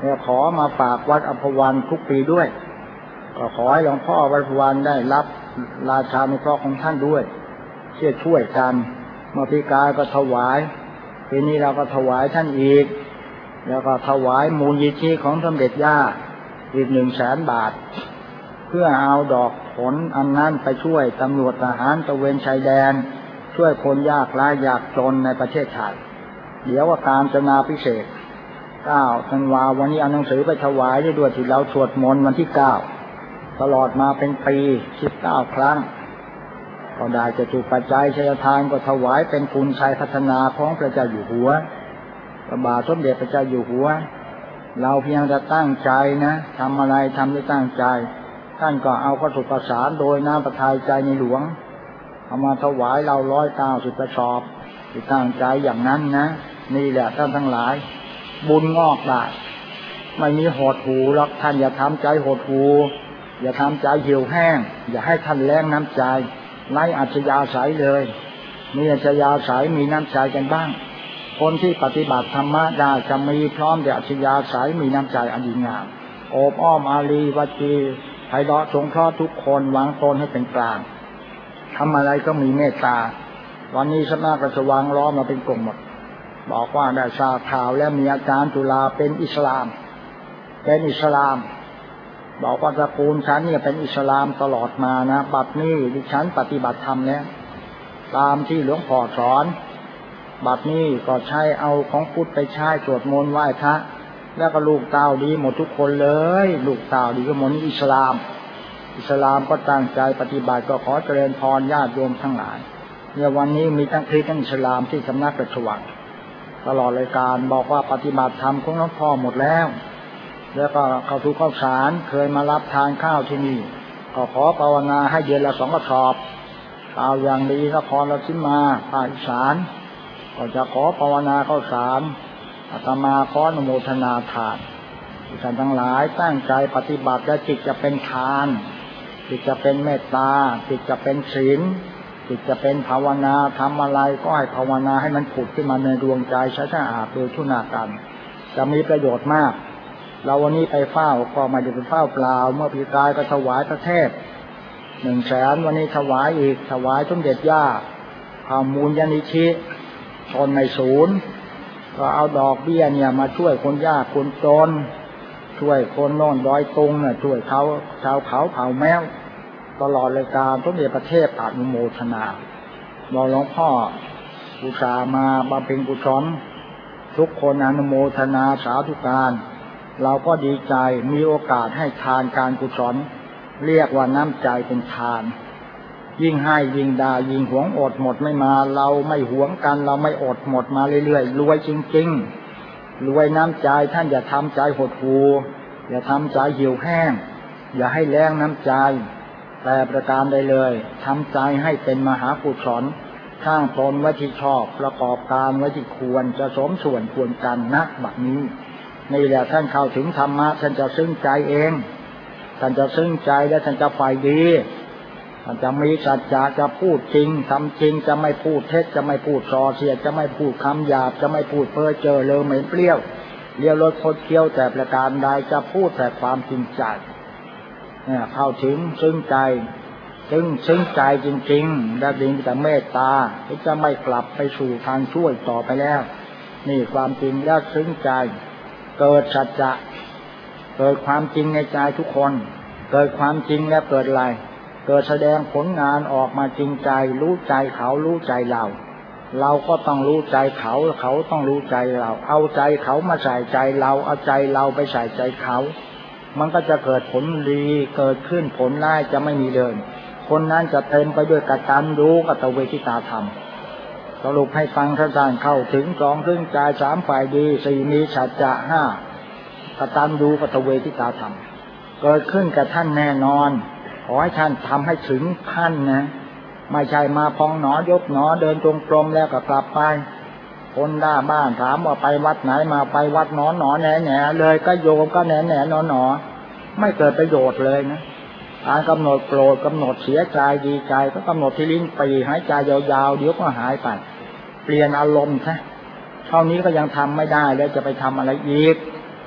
เนี่ยขอมาฝากวัดอัมพวันทุกปีด้วยก็ขอให้หลวงพ่อวัดอัมพวันได้รับราชานุเคราะห์ของท่านด้วยช่วยกันเมื่อปีกายก็ถวายปีนี้เราก็ถวายท่านอีกแล้วก็ถวายมูลนิธิของสมเด็จย่าอีก100,000 บาทเพื่อเอาดอกผลอันนั้นไปช่วยตำรวจทหารตระเวนชายแดนช่วยคนยากไร้ยากจนในประเทศไทยเดี๋ยวว่าการจนาพิเศษ9 ธันวาคมวันนี้เอาหนังสือไปถวายได้ด้วยที่เราสวดมนต์วันที่9ตลอดมาเป็นปี19 ครั้งก็ได้จะถูกปัจจัยชัยทานก็ถวายเป็นคุณชัยพัฒนาของพระเจ้าอยู่หัวพระบาทสมเด็จพระเจ้าอยู่หัวเราเพียงจะตั้งใจนะทำอะไรทำด้วยตั้งใจท่านก็เอาพระสุภาษาโดยน้ำประทัยใจในหลวงเอามาถวายเรา190 กระสอบที่ตั้งใจอย่างนั้นนะนี่แหละท่านทั้งหลายบุญงอกได้ไม่มีหดหูหรอกท่านอย่าทำใจหดหูอย่าทำใจเหี่ยวแห้งอย่าให้ท่านแรงน้ำใจไร้อัจฉริยะใสเลยมีอัจฉริยะใสมีน้ำใจกันบ้างคนที่ปฏิบัติธรรมะได้จะมีพร้อมด้วยอัจฉริยะใสมีน้ำใจอันดีงามโอบอ้อมอารีวจีไพเราะสงเคราะห์ทุกคนวางตนให้เป็นกลางทำอะไรก็มีเมตตาวันนี้สำนักราชวังล้อมมาเป็นกลุ่มหมดบอกว่าได้ทราบข่าวและมีอาจารย์จุฬาเป็นอิสลามบอกว่าตระกูลฉันเนี่ยเป็นอิสลามตลอดมานะบัดนี้ดิฉันปฏิบัติธรรมแล้วตามที่หลวงพ่อสอนบัดนี้ก็ใช้เอาของพุทธไปใช้สวดมนต์ไหว้พระแล้วก็ลูกเต้าดีหมดทุกคนเลยลูกเต้าดีก็หมดอิสลามก็ตั้งใจปฏิบัติก็ขอเจริญพรญาติโยมทั้งหลายเนี่ยวันนี้มีทั้งคริสต์ทั้งอิสลามที่สำนักราชวังตลอดรายการบอกว่าปฏิบัติธรรมของหลวงพ่อหมดแล้วก็เข้าทุกข้าวสารเคยมารับทานข้าวที่นี่ก็ขอภาวนาให้เดือนละ2 กระสอบเอาอย่างดีนครราชสีมาภาคอีสานก็จะขอภาวนาข้าวสารอาตมาขออนุโมทนาทานท่านทั้งหลายตั้งใจปฏิบัติและจิตจะเป็นทานจิตจะเป็นเมตตาจิตจะเป็นศีลจิตจะเป็นภาวนาทำอะไรก็ให้ภาวนาให้มันผุดขึ้นมาในดวงใจสะอาดโดยทุนากันจะมีประโยชน์มากเราวันนี้ไปเฝ้าก็ไม่ได้ไปเฝ้าเปล่าเมื่อปีกายก็ถวายพระเทพ100,000วันนี้ถวายอีกถวายสมเด็จย่าข้ามูลยนิธิชนในศูนย์ก็เอาดอกเบี้ยเนี่ยมาช่วยคนยากคนจนช่วยคนโน่นดอยตุงเนี่ยช่วยเขาชาวเขาเผ่าแมวตลอดรายการสมเด็จพระเทพอนุโมทนาบอกหลวงพ่ออุตส่าห์มาบำเพ็ญกุศลทุกคนอนุโมทนาสาธุการเราก็ดีใจมีโอกาสให้ทานการกุศลเรียกว่าน้ำใจเป็นทานยิ่งให้ยิ่งได้ยิ่งหวงอดหมดไม่มาเราไม่หวงกันเราไม่อดหมดมาเรื่อยๆรวยจริงๆรวยน้ำใจท่านอย่าทำใจหดหู่อย่าทำใจเหี่ยวแห้งอย่าให้แรงน้ำใจแต่ประการใดเลยทำใจให้เป็นมหากุศลข้างตนไว้ที่ชอบประกอบการไว้ที่ควรจะสมส่วนควรกันนักบัดนี้นี่แหละท่านเข้าถึงธรรมะท่านจะซึ้งใจเองท่านจะซึ้งใจและท่านจะฝ่ายดีท่านจะมีสัจจะจะพูดจริงทำจริงจะไม่พูดเท็จจะไม่พูดส่อเสียดจะไม่พูดคำหยาบจะไม่พูดเพ้อเจ้อเลอเหม็นเปรี้ยวเลี้ยวรถคดเคี้ยวแต่ประการใดจะพูดแต่ความจริงใจเนี่ยเข้าถึงซึ้งใจซึ้งใจจริงๆและดีแต่เมตตาที่จะไม่กลับไปสู่ทางช่วยต่อไปแล้วนี่ความจริงและซึ้งใจเกิดสัจจะเกิดความจริงในใจทุกคนเกิดความจริงแล้วเกิดอะไรเกิดแสดงผลงานออกมาจริงใจรู้ใจเขารู้ใจเราก็ต้องรู้ใจเขาเขาต้องรู้ใจเราเอาใจเขามาใส่ใจเราเอาใจเราไปใส่ใจเขามันก็จะเกิดผลดีเกิดขึ้นผลร้ายจะไม่มีเลยคนนั้นจะเต็มไปด้วยกตัญญูกตเวทิตาธรรมสรุปให้ฟังท่านเข้าถึง2ซึ้งใจ3ฝ่ายดี4มีสัจจะ5กตัญญูกตเวทิตาธรรมเกิดขึ้นกับท่านแน่นอนขอให้ท่านทำให้ถึงขั้นนะไม่ใช่มาพองหนอยกหนอเดินตรงกลมแล้วก็กลับไปคนหน้าบ้านถามว่าไปวัดไหนมาไปวัดหนอแหน่เลยก็โยมก็แหน่หนอไม่เกิดประโยชน์เลยนะการกำหนดโกรธกำหนดเสียใจดีใจก็กำหนดที่ลิ้นปีหายใจยาวๆเดี๋ยวก็หายไปเปลี่ยนอารมณ์ซะเท่านี้ก็ยังทำไม่ได้แล้วจะไปทำอะไรอีก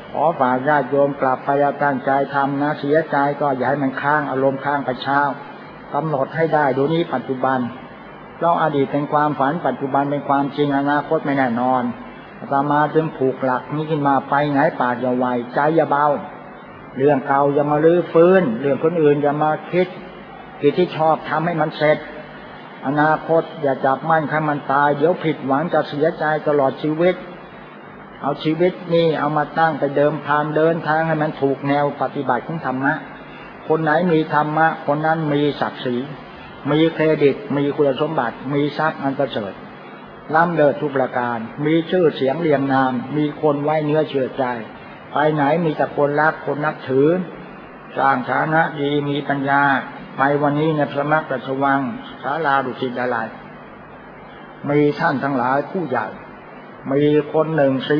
ขอฝากญาติโยมกลับไปตั้งใจทำนะเสียใจก็อย่าให้มันค้างอารมณ์ค้างไปเช้ากำหนดให้ได้ดูนี้ปัจจุบันเราอดีตเป็นความฝันปัจจุบันเป็นความจริงอนาคตไม่แน่นอนอาตมาจึงผูกหลักนี้ขึ้นมาไปไหนปากอย่าไวใจอย่าเบาเรื่องเก่าอย่ามาลื้อฟื้นเรื่องคนอื่นอย่ามาคิดกิจที่ชอบทำให้มันเสร็จอนาคตอย่าจับมั่นให้มันตายเดี๋ยวผิดหวังจะเสียใจตลอดชีวิตเอาชีวิตนี่เอามาตั้งไปเดิมพันเดินทางให้มันถูกแนวปฏิบัติของธรรมะคนไหนมีธรรมะคนนั้นมีศักดิ์ศรีมีเครดิตมีคุณสมบัติมีทรัพย์อันประเสริฐล้ำเลิศทุกประการมีชื่อเสียงเรียงนามมีคนไว้เนื้อเชื่อใจไปไหนมีแต่คนรักคนนับถือสร้างฐานะดีมีปัญญาไปวันนี้ในพระมักราชวังศาลาดุสิตดาลัยมีท่านทั้งหลายผู้ใหญ่มีคน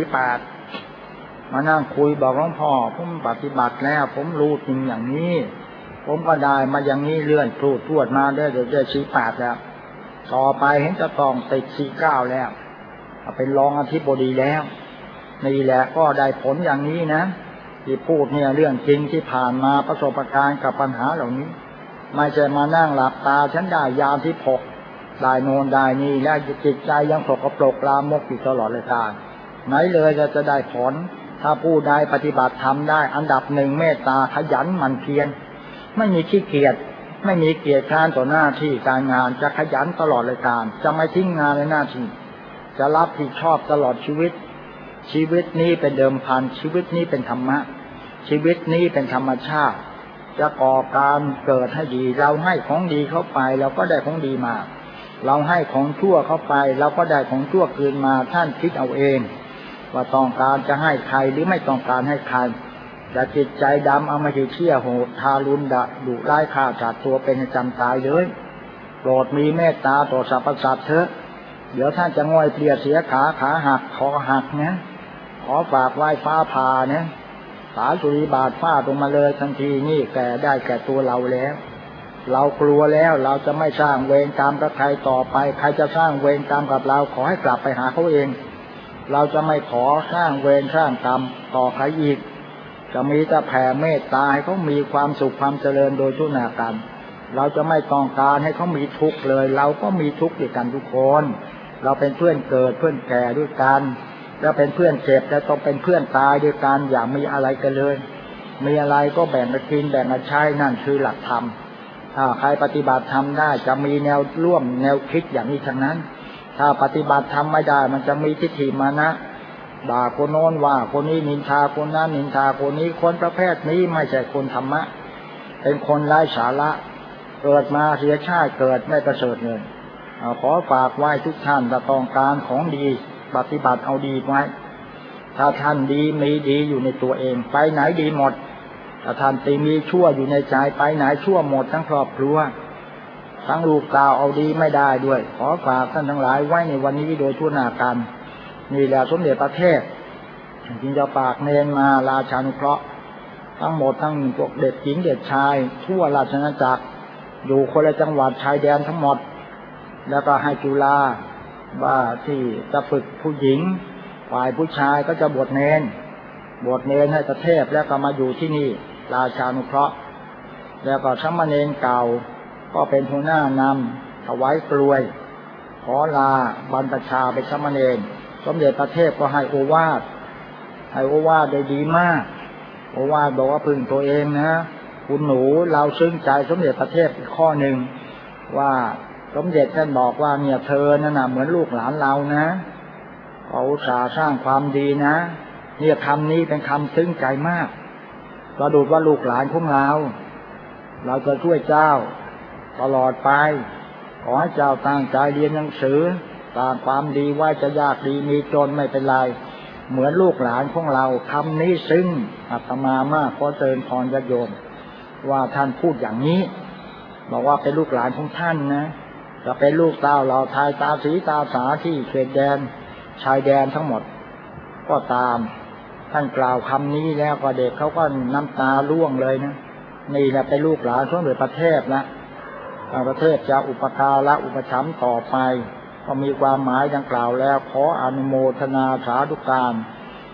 148มานั่งคุยบอกหลวงพ่อผมปฏิบัติแล้วผมรู้จริงอย่างนี้ผมก็ได้มาอย่างนี้เลื่อนพูดทวดมาได้เดี๋ยวจะ48แล้วต่อไปเห็นจะต้องติด49แล้วเป็นรองอธิบดีแล้วนี่แหละก็ได้ผลอย่างนี้นะที่พูดเนี่ยเรื่องจริงที่ผ่านมาประสบการณ์กับปัญหาเหล่านี้ไม่ใช่มานั่งหลับตาฉันได้ยามที่6ได้โนนได้นี่และจิตใจยังสกปรกลามกอยู่ตลอดเลยการไหนเลยจะได้ผลถ้าผู้ใดปฏิบัติทำได้อันดับหนึ่งเมตตาขยันหมั่นเพียรไม่มีขี้เกียจไม่มีเกียจคร้านต่อหน้าที่การงานจะขยันตลอดเลยการจะไม่ทิ้งงานในหน้าที่จะรับผิดชอบตลอดชีวิตชีวิตนี้เป็นเดิมพันชีวิตนี้เป็นธรรมะชีวิตนี้เป็นธรรมชาติจะก่อการเกิดให้ดีเราให้ของดีเข้าไปเราก็ได้ของดีมาเราให้ของชั่วเข้าไปเราก็ได้ของชั่วคืนมาท่านคิดเอาเองว่าต้องการจะให้ใครหรือไม่ต้องการให้ใครแต่จิตใจดำเอามาเชี่ยโหดทารุณดุร้ายฆ่าสัตว์ตัวเป็นจำตายเลยโปรดมีเมตตาต่อสรรพสัตว์เถอะเดี๋ยวท่านจะง่อยเปลี่ยเสียขาหักคอหักนะขอฝากไหว้ฟ้าผ่านะสาสุริบาทฟาดลงมาเลยทันทีนี่แก่ได้แก่ตัวเราแล้วเรากลัวแล้วเราจะไม่สร้างเวรกรรมกับใครต่อไปใครจะสร้างเวรกรรมกับเราขอให้กลับไปหาเขาเองเราจะไม่ขอสร้างเวรสร้างกรรมต่อใครอีกจะมีแต่แผ่เมตตาให้เขามีความสุขความเจริญโดยทุกนากันเราจะไม่ต้องการให้เขามีทุกข์เลยเราก็มีทุกข์ด้วยกันทุกคนเราเป็นเพื่อนเกิดเพื่อนแก่ด้วยกันแล้วเป็นเพื่อนเจ็บแล้วต้องเป็นเพื่อนตายด้วยกันอย่ามีอะไรกันเลยมีอะไรก็แบ่งกันกินแบ่งกันใช้นั่นคือหลักธรรมถ้าใครปฏิบัติธรรมได้จะมีแนวร่วมแนวคิดอย่างนี้ทั้งนั้นถ้าปฏิบัติธรรมไม่ได้มันจะมีทิฏฐิมานะด่าคนโน้นว่าคนนี้นินทาคนนั้นนินทาคนนี้คนประเภทนี้ไม่ใช่คนธรรมะเป็นคนไร้สาระเกิดมาเสียชาติเกิดไม่ประเสริฐเลยขอฝากไว้ทุกท่านถ้าต้องการของดีปฏิบัติเอาดีไว้ถ้าท่านดีมีดีอยู่ในตัวเองไปไหนดีหมดถ้าท่านตีมีชั่วอยู่ในใจไปไหนชั่วหมดทั้งครอบครัวทั้งลูกเต้าเอาดีไม่ได้ด้วยขอฝากท่านทั้งหลายไว้ในวันนี้โดยทั่วหน้ากันนี่แหละสมเด็จพระเทพจึงจะฝากเนรมาราชานุเคราะห์ทั้งหมดทั้งพวกเด็กหญิงเด็กชายทั่วราชอาณาจักรอยู่คนละจังหวัดชายแดนทั้งหมดแล้วก็ให้จุฬาว่าที่จะฝึกผู้หญิงฝ่ายผู้ชายก็จะบวชเนรให้พระเทพแล้วก็มาอยู่ที่นี่ราชานุเคราะห์แล้วก็สามเณรเก่าก็เป็นหัวหน้านำถวายกลวยขอลาบรรพชาเป็นสามเณรสมเด็จพระเทพก็ให้โอวาทได้ดีมากโอวาทบอกว่าพึ่งตัวเองนะคุณหนูเราซึ้งใจสมเด็จพระเทพอีกข้อหนึ่งว่าสมเด็จท่านบอกว่าเนี่ยเธอนั่นน่ะเหมือนลูกหลานเรานะเขาอุตส่าห์สร้างความดีนะเนี่ยคำนี้เป็นคำซึ้งใจมากประดุจว่าลูกหลานของเราจะช่วยเจ้าตลอดไปขอให้เจ้าตั้งใจเรียนหนังสือสร้างความดีไว้จะยากดีมีจนไม่เป็นไรเหมือนลูกหลานของเราคำนี้ซึ้งอาตมามากขอเชิญพรญาติโยมว่าท่านพูดอย่างนี้บอกว่าเป็นลูกหลานของท่านนะจะเป็นลูกเต้าเราทายตาสีตาสาที่เขตแดนชายแดนทั้งหมดก็ตามท่านกล่าวคำนี้แล้วก็เด็กเขาก็น้ำตาร่วงเลยนะนี่แหละเป็นลูกหลานสมเด็จพระเทพนะพระเทพจะอุปการะอุปถัมภ์ต่อไปก็มีความหมายดังกล่าวแล้วขออนุโมทนาสาธุการ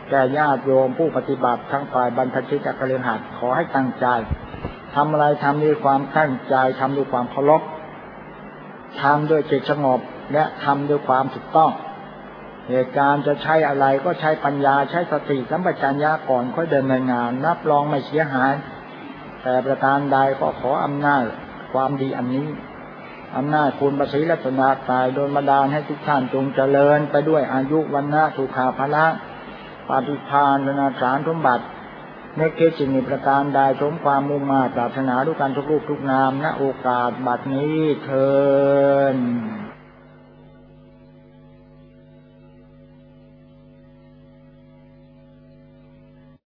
แก่ญาติโยมผู้ปฏิบัติทั้งฝ่ายบรรพชิตและคฤหัสถ์ขอให้ตั้งใจทำอะไรทำด้วยความตั้งใจทำด้วยความเคารพทำด้วยจิตสงบและทำด้วยความถูกต้องเหตุการณ์จะใช้อะไรก็ใช้ปัญญาใช้สติสัมปชัญญะก่อนค่อยเดินงานรับรองไม่เสียหายแต่ประการใดก็ขออำนาจความดีอันนี้อำนาจคุณประสิทธิ์รัตนตรัยโดนบันดาลให้ทุกท่านจงเจริญไปด้วยอายุวรรณะสุขภาละปฏิภาณนาสารสมบัติในเกจินิประการใดสมความมุ่งมา่ปรารถนาด้วยกันทุกรูปทุกนามณโอกาสบัดนี้เถิด